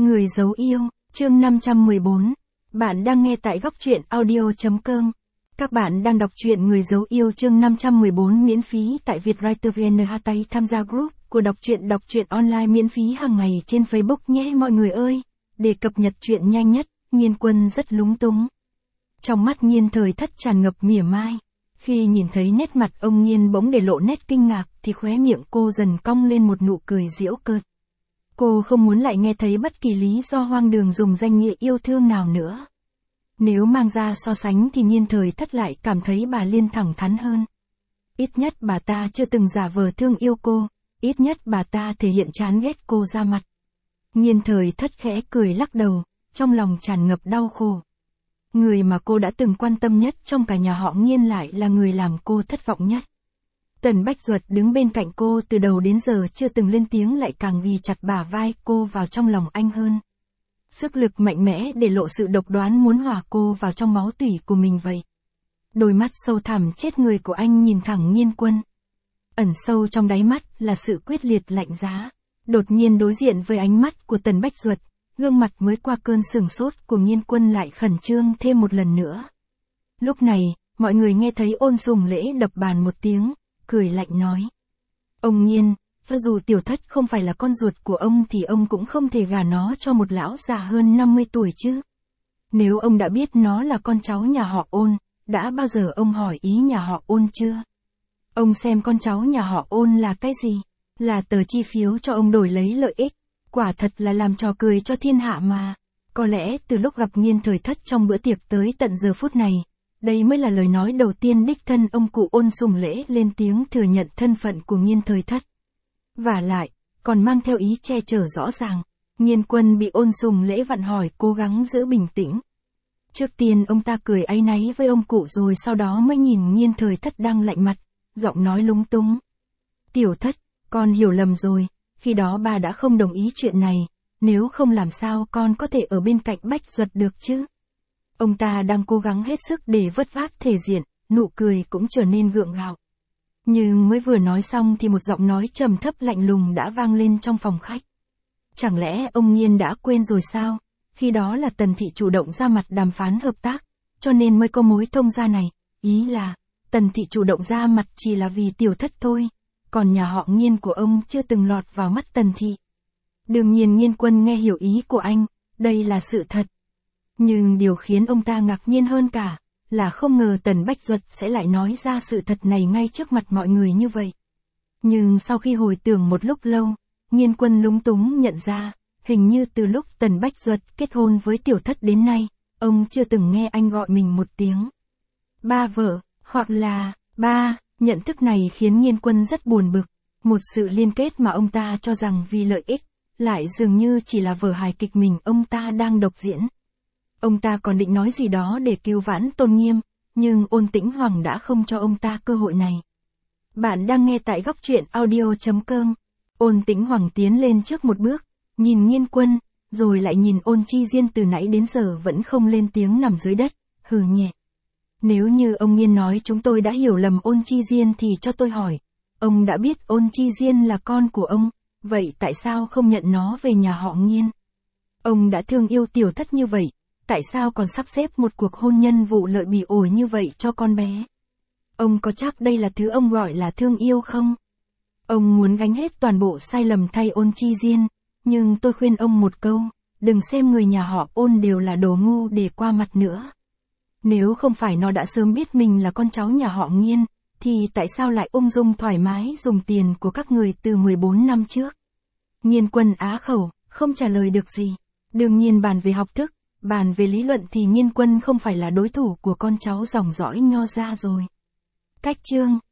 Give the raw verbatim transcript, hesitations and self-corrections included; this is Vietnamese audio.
Người giấu yêu, chương năm trăm mười bốn. Bạn đang nghe tại góc truyện audio chấm com. Các bạn đang đọc truyện Người giấu yêu chương năm trăm mười bốn miễn phí tại Vietwriter vê en. Hãy tham gia group của đọc truyện đọc truyện online miễn phí hàng ngày trên Facebook nhé mọi người ơi. Để cập nhật truyện nhanh nhất, Nhiên Quân rất lúng túng. Trong mắt Nhiên Thời Thất tràn ngập mỉa mai. Khi nhìn thấy nét mặt ông Nhiên bỗng để lộ nét kinh ngạc thì khóe miệng cô dần cong lên một nụ cười giễu cợt. Cô không muốn lại nghe thấy bất kỳ lý do hoang đường dùng danh nghĩa yêu thương nào nữa. Nếu mang ra so sánh thì Nhiên Thời Thất lại cảm thấy bà Liên thẳng thắn hơn. Ít nhất bà ta chưa từng giả vờ thương yêu cô, ít nhất bà ta thể hiện chán ghét cô ra mặt. Nhiên Thời Thất khẽ cười lắc đầu, trong lòng tràn ngập đau khổ. Người mà cô đã từng quan tâm nhất trong cả nhà họ Nhiên lại là người làm cô thất vọng nhất. Tần Bách Duật đứng bên cạnh cô từ đầu đến giờ chưa từng lên tiếng lại càng ghi chặt bả vai cô vào trong lòng anh hơn. Sức lực mạnh mẽ để lộ sự độc đoán muốn hòa cô vào trong máu tủy của mình vậy. Đôi mắt sâu thẳm chết người của anh nhìn thẳng Nhiên Quân. Ẩn sâu trong đáy mắt là sự quyết liệt lạnh giá. Đột nhiên đối diện với ánh mắt của Tần Bách Duật, gương mặt mới qua cơn sửng sốt của Nhiên Quân lại khẩn trương thêm một lần nữa. Lúc này, mọi người nghe thấy Ôn Sùng Lễ đập bàn một tiếng, cười lạnh nói. Ông Nhiên, cho dù Tiểu Thất không phải là con ruột của ông thì ông cũng không thể gả nó cho một lão già hơn năm mươi tuổi chứ. Nếu ông đã biết nó là con cháu nhà họ Ôn, đã bao giờ ông hỏi ý nhà họ Ôn chưa? Ông xem con cháu nhà họ Ôn là cái gì? Là tờ chi phiếu cho ông đổi lấy lợi ích. Quả thật là làm trò cười cho thiên hạ mà. Có lẽ từ lúc gặp Nhiên Thời Thất trong bữa tiệc tới tận giờ phút này, đây mới là lời nói đầu tiên đích thân ông cụ Ôn Sùng Lễ lên tiếng thừa nhận thân phận của Nhiên Thời Thất. Vả lại, còn mang theo ý che chở rõ ràng. Nhiên Quân bị Ôn Sùng Lễ vặn hỏi cố gắng giữ bình tĩnh. Trước tiên ông ta cười áy náy với ông cụ rồi sau đó mới nhìn Nhiên Thời Thất đang lạnh mặt, giọng nói lúng túng. Tiểu Thất, con hiểu lầm rồi, khi đó bà đã không đồng ý chuyện này, nếu không làm sao con có thể ở bên cạnh Bách Duật được chứ. Ông ta đang cố gắng hết sức để vớt vát thể diện, nụ cười cũng trở nên gượng gạo. Nhưng mới vừa nói xong thì một giọng nói trầm thấp lạnh lùng đã vang lên trong phòng khách. Chẳng lẽ ông Nhiên đã quên rồi sao? Khi đó là Tần Thị chủ động ra mặt đàm phán hợp tác, cho nên mới có mối thông gia này. Ý là, Tần Thị chủ động ra mặt chỉ là vì Tiểu Thất thôi, còn nhà họ Nhiên của ông chưa từng lọt vào mắt Tần Thị. Đương nhiên Nhiên Quân nghe hiểu ý của anh, đây là sự thật. Nhưng điều khiến ông ta ngạc nhiên hơn cả, là không ngờ Tần Bách Duật sẽ lại nói ra sự thật này ngay trước mặt mọi người như vậy. Nhưng sau khi hồi tưởng một lúc lâu, Nhiên Quân lúng túng nhận ra, hình như từ lúc Tần Bách Duật kết hôn với Tiểu Thất đến nay, ông chưa từng nghe anh gọi mình một tiếng ba vợ, hoặc là ba. Nhận thức này khiến Nhiên Quân rất buồn bực, một sự liên kết mà ông ta cho rằng vì lợi ích, lại dường như chỉ là vở hài kịch mình ông ta đang độc diễn. Ông ta còn định nói gì đó để cứu vãn tôn nghiêm, nhưng Ôn Tĩnh Hoàng đã không cho ông ta cơ hội này. Bạn đang nghe tại góc truyện audio chấm com. Ôn Tĩnh Hoàng tiến lên trước một bước, nhìn Nhiên Quân, rồi lại nhìn Ôn Chi Diên từ nãy đến giờ vẫn không lên tiếng nằm dưới đất, hừ nhẹ. Nếu như ông Nhiên nói chúng tôi đã hiểu lầm Ôn Chi Diên thì cho tôi hỏi, ông đã biết Ôn Chi Diên là con của ông, vậy tại sao không nhận nó về nhà họ Nhiên? Ông đã thương yêu Tiểu Thất như vậy, tại sao còn sắp xếp một cuộc hôn nhân vụ lợi bỉ ổi như vậy cho con bé? Ông có chắc đây là thứ ông gọi là thương yêu không? Ông muốn gánh hết toàn bộ sai lầm thay Ôn Chi Diên, nhưng tôi khuyên ông một câu, đừng xem người nhà họ Ôn đều là đồ ngu để qua mặt nữa. Nếu không phải nó đã sớm biết mình là con cháu nhà họ Nhiên, thì tại sao lại ung dung thoải mái dùng tiền của các người từ mười bốn năm trước? Nhiên Quân á khẩu, không trả lời được gì. Đương nhiên bàn về học thức, bàn về lý luận thì Nhiên Quân không phải là đối thủ của con cháu dòng dõi Nho gia rồi. Cách chương